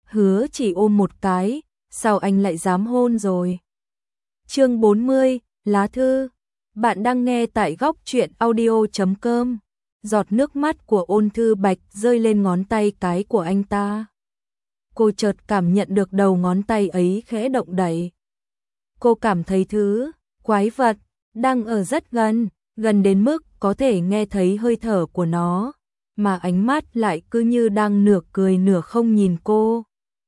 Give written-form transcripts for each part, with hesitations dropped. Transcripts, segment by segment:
hứa chỉ ôm một cái, sao anh lại dám hôn rồi? Chương 40, lá thư. Bạn đang nghe tại góc truyện audio.com. Giọt nước mắt của Ôn Thư Bạch rơi lên ngón tay cái của anh ta. Cô chợt cảm nhận được đầu ngón tay ấy khẽ động đậy. Cô cảm thấy thứ quái vật đang ở rất gần, gần đến mức có thể nghe thấy hơi thở của nó, mà ánh mắt lại cứ như đang nửa cười nửa không nhìn cô.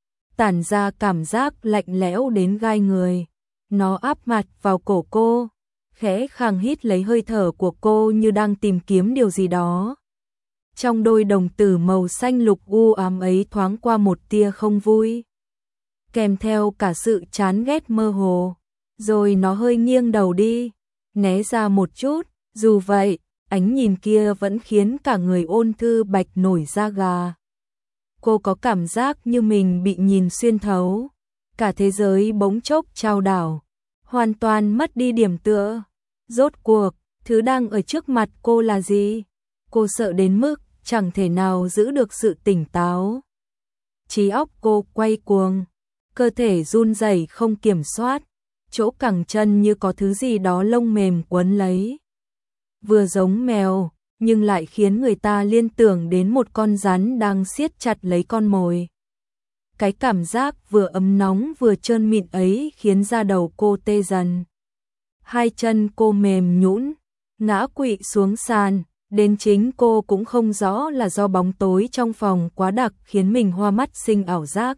Tản ra cảm giác lạnh lẽo đến gai người. Nó áp mặt vào cổ cô, khẽ khàng hít lấy hơi thở của cô như đang tìm kiếm điều gì đó. Trong đôi đồng tử màu xanh lục u ám ấy thoáng qua một tia không vui, kèm theo cả sự chán ghét mơ hồ. Rồi nó hơi nghiêng đầu đi, né ra một chút, dù vậy, ánh nhìn kia vẫn khiến cả người Ôn Thư Bạch nổi da gà. Cô có cảm giác như mình bị nhìn xuyên thấu, cả thế giới bỗng chốc chao đảo, hoàn toàn mất đi điểm tựa. Rốt cuộc, thứ đang ở trước mặt cô là gì? Cô sợ đến mức chẳng thể nào giữ được sự tỉnh táo. Trí óc cô quay cuồng, cơ thể run rẩy không kiểm soát, chỗ cẳng chân như có thứ gì đó lông mềm quấn lấy. Vừa giống mèo, nhưng lại khiến người ta liên tưởng đến một con rắn đang siết chặt lấy con mồi. Cái cảm giác vừa ấm nóng vừa trơn mịn ấy khiến da đầu cô tê dần. Hai chân cô mềm nhũn, ngã quỵ xuống sàn, đến chính cô cũng không rõ là do bóng tối trong phòng quá đặc khiến mình hoa mắt sinh ảo giác,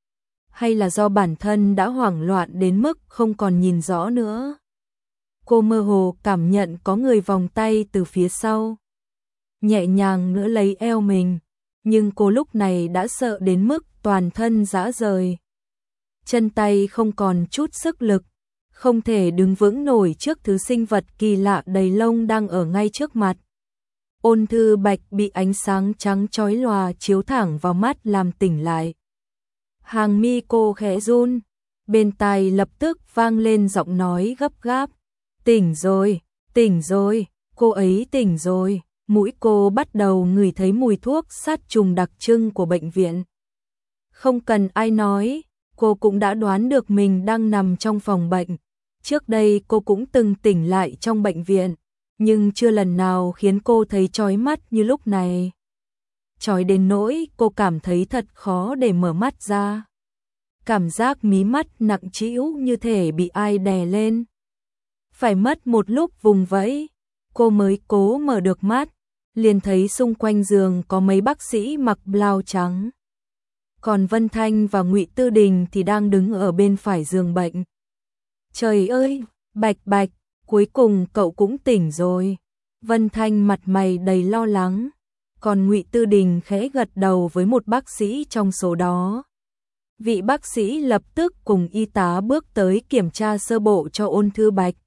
hay là do bản thân đã hoảng loạn đến mức không còn nhìn rõ nữa. Cô mơ hồ cảm nhận có người vòng tay từ phía sau, nhẹ nhàng nữa lấy eo mình, nhưng cô lúc này đã sợ đến mức toàn thân rã rời. Chân tay không còn chút sức lực, không thể đứng vững nổi trước thứ sinh vật kỳ lạ đầy lông đang ở ngay trước mặt. Ôn Thư Bạch bị ánh sáng trắng chói lòa chiếu thẳng vào mắt làm tỉnh lại. Hàng mi cô khẽ run, bên tai lập tức vang lên giọng nói gấp gáp. Tỉnh rồi, cô ấy tỉnh rồi. Mũi cô bắt đầu ngửi thấy mùi thuốc sát trùng đặc trưng của bệnh viện. Không cần ai nói, cô cũng đã đoán được mình đang nằm trong phòng bệnh. Trước đây cô cũng từng tỉnh lại trong bệnh viện, nhưng chưa lần nào khiến cô thấy chói mắt như lúc này. Chói đến nỗi cô cảm thấy thật khó để mở mắt ra. Cảm giác mí mắt nặng trĩu như thể bị ai đè lên. Phải mất một lúc vùng vẫy, cô mới cố mở được mắt, liền thấy xung quanh giường có mấy bác sĩ mặc blau trắng. Còn Vân Thanh và Ngụy Tư Đình thì đang đứng ở bên phải giường bệnh. Trời ơi, Bạch Bạch, cuối cùng cậu cũng tỉnh rồi. Vân Thanh mặt mày đầy lo lắng, còn Ngụy Tư Đình khẽ gật đầu với một bác sĩ trong số đó. Vị bác sĩ lập tức cùng y tá bước tới kiểm tra sơ bộ cho Ôn Thư Bạch.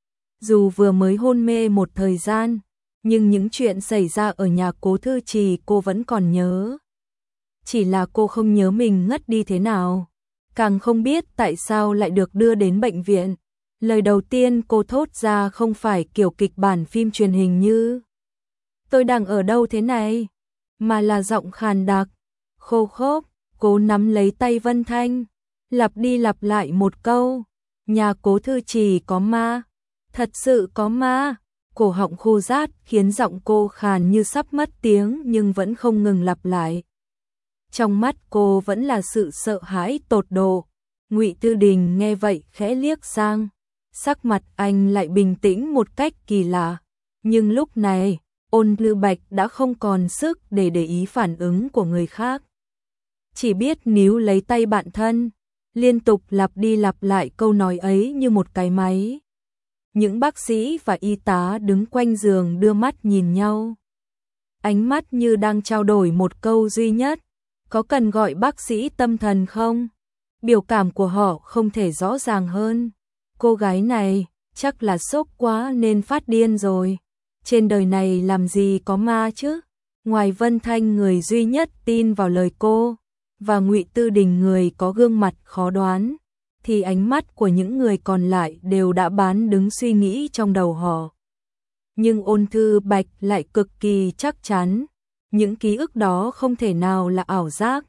Dù vừa mới hôn mê một thời gian, nhưng những chuyện xảy ra ở nhà Cố Thư Trì cô vẫn còn nhớ. Chỉ là cô không nhớ mình ngất đi thế nào, càng không biết tại sao lại được đưa đến bệnh viện. Lời đầu tiên cô thốt ra không phải kiểu kịch bản phim truyền hình như "Tôi đang ở đâu thế này", mà là giọng khàn đặc, khô khốc. Cô nắm lấy tay Vân Thanh, lặp đi lặp lại một câu: "Nhà Cố Thư Trì có ma, thật sự có ma." Cổ họng khô rát khiến giọng cô khàn như sắp mất tiếng nhưng vẫn không ngừng lặp lại. Trong mắt cô vẫn là sự sợ hãi tột độ. Ngụy Tư Đình nghe vậy khẽ liếc sang, sắc mặt anh lại bình tĩnh một cách kỳ lạ. Nhưng lúc này, Ôn Thư Bạch đã không còn sức để ý phản ứng của người khác. Chỉ biết níu lấy tay bạn thân, liên tục lặp đi lặp lại câu nói ấy như một cái máy. Những bác sĩ và y tá đứng quanh giường đưa mắt nhìn nhau. Ánh mắt như đang trao đổi một câu duy nhất: "Có cần gọi bác sĩ tâm thần không?" Biểu cảm của họ không thể rõ ràng hơn. Cô gái này chắc là sốc quá nên phát điên rồi. Trên đời này làm gì có ma chứ? Ngoài Vân Thanh người duy nhất tin vào lời cô, và Ngụy Tư Đình người có gương mặt khó đoán, thì ánh mắt của những người còn lại đều đã bán đứng suy nghĩ trong đầu họ. Nhưng Ôn Thư Bạch lại cực kỳ chắc chắn, những ký ức đó không thể nào là ảo giác.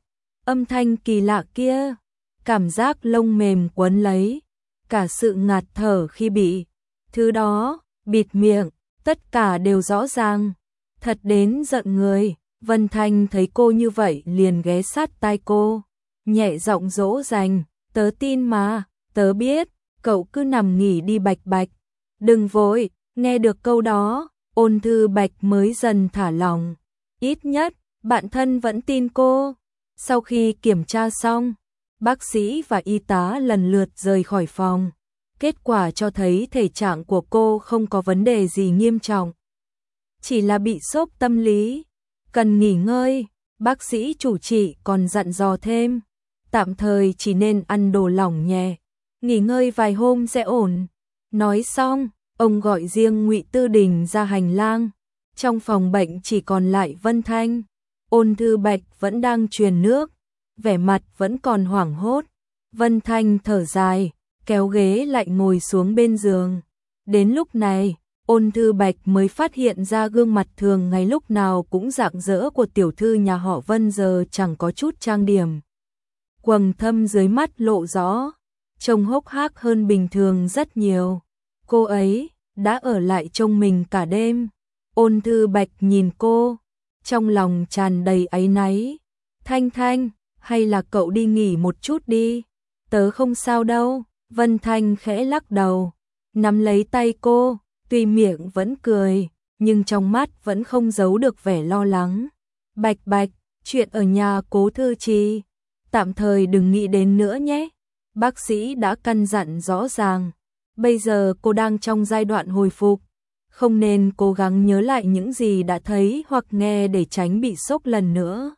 Âm thanh kỳ lạ kia, cảm giác lông mềm quấn lấy, cả sự ngạt thở khi bị thứ đó bịt miệng, tất cả đều rõ ràng, thật đến giận người. Vân Thanh thấy cô như vậy liền ghé sát tai cô, nhẹ giọng dỗ dành, tớ tin mà, tớ biết, cậu cứ nằm nghỉ đi Bạch Bạch, đừng vội. Nghe được câu đó, Ôn Thư Bạch mới dần thả lòng, ít nhất bạn thân vẫn tin cô. Sau khi kiểm tra xong, bác sĩ và y tá lần lượt rời khỏi phòng. Kết quả cho thấy thể trạng của cô không có vấn đề gì nghiêm trọng, chỉ là bị sốc tâm lý, cần nghỉ ngơi. Bác sĩ chủ trị còn dặn dò thêm, tạm thời chỉ nên ăn đồ lỏng nhẹ, nghỉ ngơi vài hôm sẽ ổn. Nói xong, ông gọi riêng Ngụy Tư Đình ra hành lang. Trong phòng bệnh chỉ còn lại Vân Thanh. Ôn Thư Bạch vẫn đang truyền nước, vẻ mặt vẫn còn hoảng hốt. Vân Thanh thở dài, kéo ghế lại ngồi xuống bên giường. Đến lúc này, Ôn Thư Bạch mới phát hiện ra gương mặt thường ngày lúc nào cũng rạng rỡ của tiểu thư nhà họ Vân giờ chẳng có chút trang điểm. Quầng thâm dưới mắt lộ rõ, trông hốc hác hơn bình thường rất nhiều. Cô ấy đã ở lại trông mình cả đêm. Ôn Thư Bạch nhìn cô, trong lòng tràn đầy áy náy. Thanh Thanh, hay là cậu đi nghỉ một chút đi, tớ không sao đâu. Vân Thanh khẽ lắc đầu, nắm lấy tay cô, tuy miệng vẫn cười, nhưng trong mắt vẫn không giấu được vẻ lo lắng. Bạch Bạch, chuyện ở nhà Cố Thư Trì, tạm thời đừng nghĩ đến nữa nhé. Bác sĩ đã căn dặn rõ ràng, bây giờ cô đang trong giai đoạn hồi phục, không nên cố gắng nhớ lại những gì đã thấy hoặc nghe để tránh bị sốc lần nữa.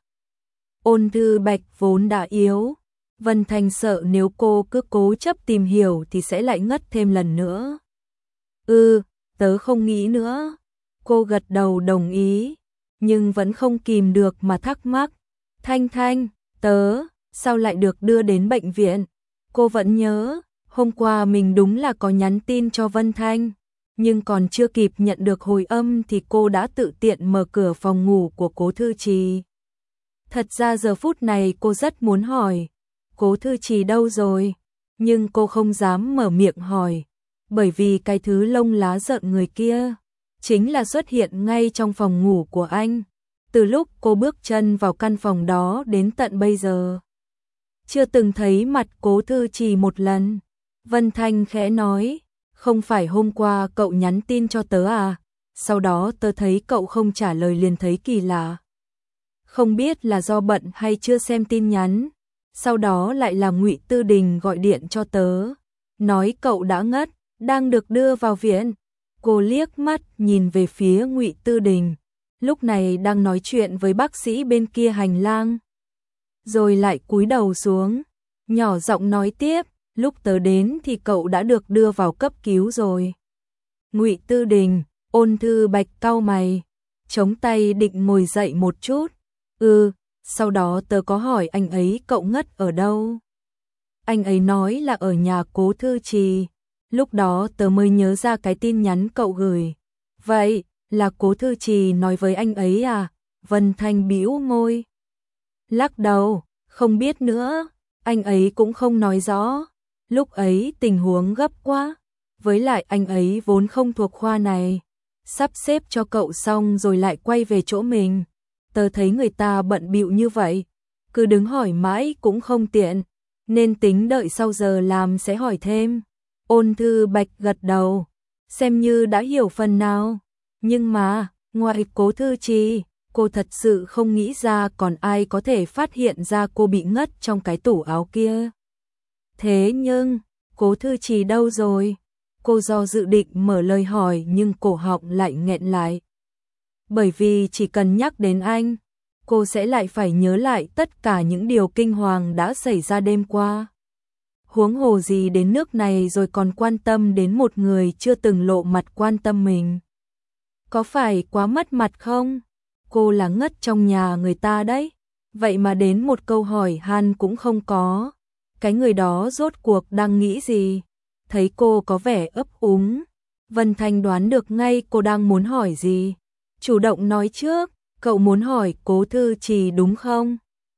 Ôn Thư Bạch vốn đã yếu, Vân Thanh sợ nếu cô cứ cố chấp tìm hiểu thì sẽ lại ngất thêm lần nữa. Tớ không nghĩ nữa. Cô gật đầu đồng ý, nhưng vẫn không kìm được mà thắc mắc. Thanh Thanh, tớ, sao lại được đưa đến bệnh viện? Cô vẫn nhớ, hôm qua mình đúng là có nhắn tin cho Vân Thanh, nhưng còn chưa kịp nhận được hồi âm thì cô đã tự tiện mở cửa phòng ngủ của Cố Thư Trì. Thật ra giờ phút này cô rất muốn hỏi, Cố Thư Trì đâu rồi? Nhưng cô không dám mở miệng hỏi, bởi vì cái thứ lông lá rợn người kia chính là xuất hiện ngay trong phòng ngủ của anh. Từ lúc cô bước chân vào căn phòng đó đến tận bây giờ, chưa từng thấy mặt Cố Thư Trì một lần. Vân Thanh khẽ nói, không phải hôm qua cậu nhắn tin cho tớ à? Sau đó tớ thấy cậu không trả lời liền thấy kỳ lạ. Không biết là do bận hay chưa xem tin nhắn. Sau đó lại là Ngụy Tư Đình gọi điện cho tớ, nói cậu đã ngất, đang được đưa vào viện. Cô liếc mắt nhìn về phía Ngụy Tư Đình, lúc này đang nói chuyện với bác sĩ bên kia hành lang. Rồi lại cúi đầu xuống, nhỏ giọng nói tiếp, lúc tớ đến thì cậu đã được đưa vào cấp cứu rồi. Ngụy Tư Đình, Ôn Thư Bạch cau mày, chống tay định ngồi dậy một chút. Sau đó tớ có hỏi anh ấy cậu ngất ở đâu. Anh ấy nói là ở nhà Cố Thư Trì. Lúc đó tớ mới nhớ ra cái tin nhắn cậu gửi. Vậy là Cố Thư Trì nói với anh ấy à? Vân Thanh bĩu môi, lắc đầu, không biết nữa. Anh ấy cũng không nói rõ. Lúc ấy tình huống gấp quá, với lại anh ấy vốn không thuộc khoa này, sắp xếp cho cậu xong rồi lại quay về chỗ mình. Tớ thấy người ta bận bịu như vậy, cứ đứng hỏi mãi cũng không tiện, nên tính đợi sau giờ làm sẽ hỏi thêm. Ôn Thư Bạch gật đầu, xem như đã hiểu phần nào. Nhưng mà, ngoài Cố Thư Trì, cô thật sự không nghĩ ra còn ai có thể phát hiện ra cô bị ngất trong cái tủ áo kia. Thế nhưng, Cố Thư Trì đâu rồi? Cô do dự định mở lời hỏi nhưng cổ họng lại nghẹn lại. Bởi vì chỉ cần nhắc đến anh, cô sẽ lại phải nhớ lại tất cả những điều kinh hoàng đã xảy ra đêm qua. Huống hồ gì đến nước này rồi còn quan tâm đến một người chưa từng lộ mặt quan tâm mình. Có phải quá mất mặt không? Cô là ngất trong nhà người ta đấy, vậy mà đến một câu hỏi han cũng không có. Cái người đó rốt cuộc đang nghĩ gì? Thấy cô có vẻ ấp úng, Vân Thanh đoán được ngay cô đang muốn hỏi gì. Chủ động nói trước, cậu muốn hỏi Cố Thư Trì đúng không?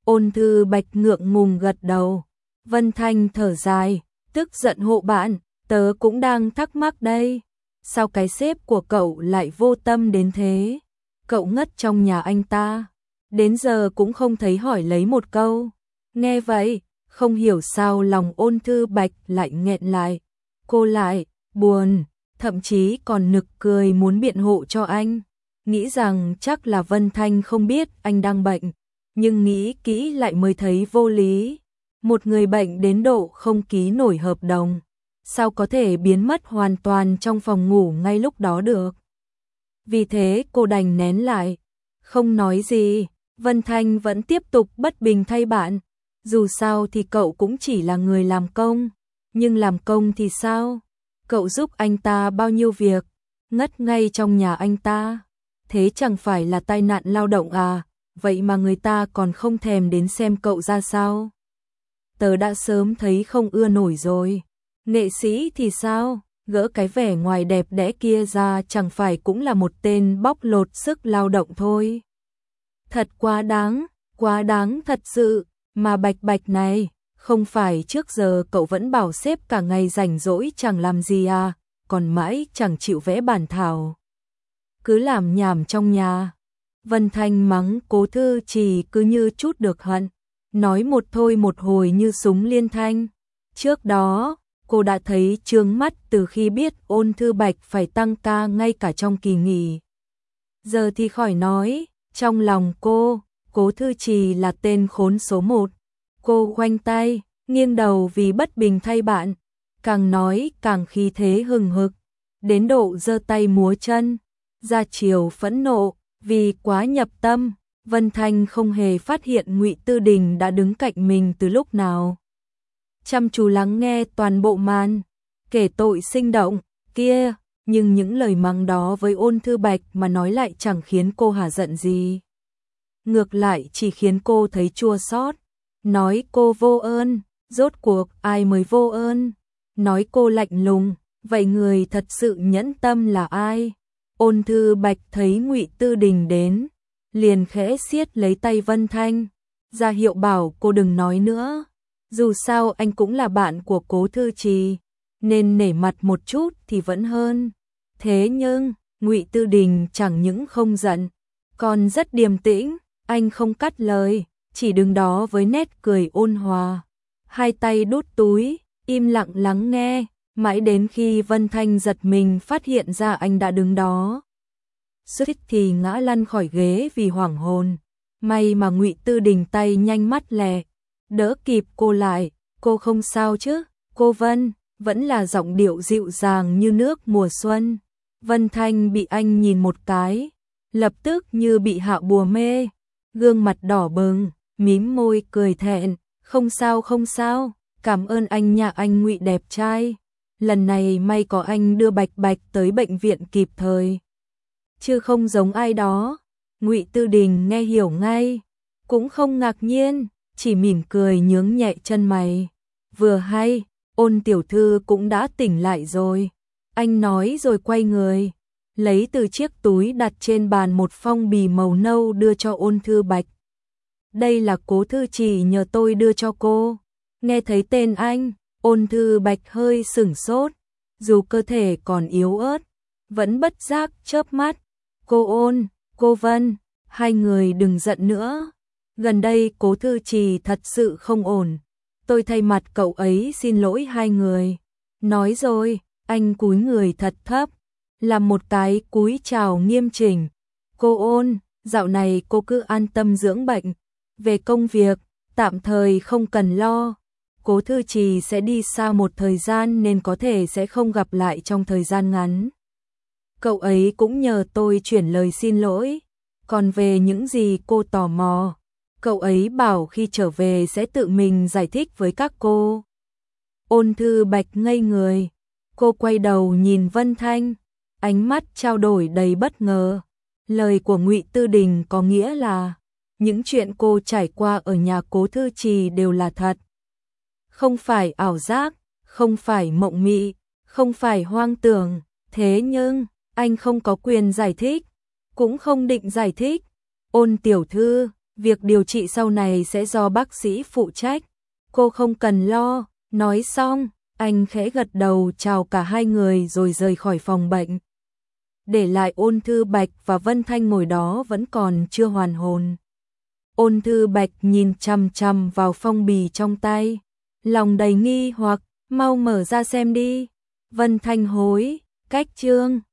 Ôn Thư Bạch ngượng ngùng gật đầu. Vân Thanh thở dài, tức giận hộ bạn, tớ cũng đang thắc mắc đây. Sao cái sếp của cậu lại vô tâm đến thế? Cậu ngất trong nhà anh ta, đến giờ cũng không thấy hỏi lấy một câu. Nghe vậy, không hiểu sao lòng Ôn Thư Bạch lại nghẹn lại. Cô lại buồn, thậm chí còn nực cười muốn biện hộ cho anh. Nghĩ rằng chắc là Vân Thanh không biết anh đang bệnh, nhưng nghĩ kỹ lại mới thấy vô lý. Một người bệnh đến độ không ký nổi hợp đồng, sao có thể biến mất hoàn toàn trong phòng ngủ ngay lúc đó được. Vì thế cô đành nén lại, không nói gì. Vân Thanh vẫn tiếp tục bất bình thay bạn. Dù sao thì cậu cũng chỉ là người làm công, nhưng làm công thì sao? Cậu giúp anh ta bao nhiêu việc, ngất ngay trong nhà anh ta. Thế chẳng phải là tai nạn lao động à? Vậy mà người ta còn không thèm đến xem cậu ra sao? Tớ đã sớm thấy không ưa nổi rồi. Nghệ sĩ thì sao? Gỡ cái vẻ ngoài đẹp đẽ kia ra chẳng phải cũng là một tên bóc lột sức lao động thôi. Thật quá đáng thật sự. Mà Bạch Bạch này, không phải trước giờ cậu vẫn bảo sếp cả ngày rảnh rỗi chẳng làm gì à, còn mãi chẳng chịu vẽ bản thảo. Cứ làm nhảm trong nhà. Vân Thanh mắng Cố Thư Trì cứ như chút được hận, nói một thôi một hồi như súng liên thanh. Trước đó, cô đã thấy chướng mắt từ khi biết Ôn Thư Bạch phải tăng ca ngay cả trong kỳ nghỉ. Giờ thì khỏi nói, trong lòng cô, Cố Thư Trì là tên khốn số một. Cô khoanh tay, nghiêng đầu vì bất bình thay bạn, càng nói càng khí thế hừng hực, đến độ giơ tay múa chân, ra chiều phẫn nộ, vì quá nhập tâm. Vân Thanh không hề phát hiện Ngụy Tư Đình đã đứng cạnh mình từ lúc nào. Chăm chú lắng nghe toàn bộ màn kể tội sinh động kia, nhưng những lời mắng đó với Ôn Thư Bạch mà nói lại chẳng khiến cô hả giận gì. Ngược lại chỉ khiến cô thấy chua xót. Nói cô vô ơn, rốt cuộc ai mới vô ơn? Nói cô lạnh lùng, vậy người thật sự nhẫn tâm là ai? Ôn Thư Bạch thấy Ngụy Tư Đình đến, liền khẽ siết lấy tay Vân Thanh, ra hiệu bảo cô đừng nói nữa. Dù sao anh cũng là bạn của Cố Thư Trì, nên nể mặt một chút thì vẫn hơn. Thế nhưng, Ngụy Tư Đình chẳng những không giận, còn rất điềm tĩnh, anh không cắt lời, chỉ đứng đó với nét cười ôn hòa, hai tay đút túi, im lặng lắng nghe, mãi đến khi Vân Thanh giật mình phát hiện ra anh đã đứng đó. Suýt thì ngã lăn khỏi ghế vì hoảng hồn, may mà Ngụy Tư Đình tay nhanh mắt lẹ, đỡ kịp cô lại. Cô không sao chứ? Cô Vân, vẫn là giọng điệu dịu dàng như nước mùa xuân. Vân Thanh bị anh nhìn một cái, lập tức như bị hạ bùa mê, gương mặt đỏ bừng, mím môi cười thẹn, không sao, cảm ơn anh nhà anh Ngụy đẹp trai. Lần này may có anh đưa Bạch Bạch tới bệnh viện kịp thời, chứ không giống ai đó. Ngụy Tư Đình nghe hiểu ngay, cũng không ngạc nhiên, chỉ mỉm cười nhướng nhẹ chân mày. Vừa hay, Ôn tiểu thư cũng đã tỉnh lại rồi. Anh nói rồi quay người, lấy từ chiếc túi đặt trên bàn một phong bì màu nâu đưa cho Ôn Thư Bạch. Đây là Cố Thư Trì nhờ tôi đưa cho cô. Nghe thấy tên anh, Ôn Thư Bạch hơi sửng sốt, dù cơ thể còn yếu ớt, vẫn bất giác chớp mắt. Cô Ôn, cô Vân, hai người đừng giận nữa. Gần đây Cố Thư Trì thật sự không ổn. Tôi thay mặt cậu ấy xin lỗi hai người. Nói rồi, anh cúi người thật thấp, làm một cái cúi chào nghiêm chỉnh. Cô Ôn, dạo này cô cứ an tâm dưỡng bệnh. Về công việc, tạm thời không cần lo. Cố Thư Trì sẽ đi xa một thời gian nên có thể sẽ không gặp lại trong thời gian ngắn. Cậu ấy cũng nhờ tôi chuyển lời xin lỗi. Còn về những gì cô tò mò, cậu ấy bảo khi trở về sẽ tự mình giải thích với các cô. Ôn Thư Bạch ngây người. Cô quay đầu nhìn Vân Thanh, ánh mắt trao đổi đầy bất ngờ. Lời của Ngụy Tư Đình có nghĩa là những chuyện cô trải qua ở nhà Cố Thư Trì đều là thật. Không phải ảo giác, không phải mộng mị, không phải hoang tưởng. Thế nhưng, anh không có quyền giải thích, cũng không định giải thích. Ôn tiểu thư, việc điều trị sau này sẽ do bác sĩ phụ trách. Cô không cần lo, nói xong, anh khẽ gật đầu chào cả hai người rồi rời khỏi phòng bệnh. Để lại Ôn Thư Bạch và Vân Thanh ngồi đó vẫn còn chưa hoàn hồn. Ôn Thư Bạch nhìn chằm chằm vào phong bì trong tay, lòng đầy nghi hoặc, mau mở ra xem đi. Vân Thanh hối, cách chương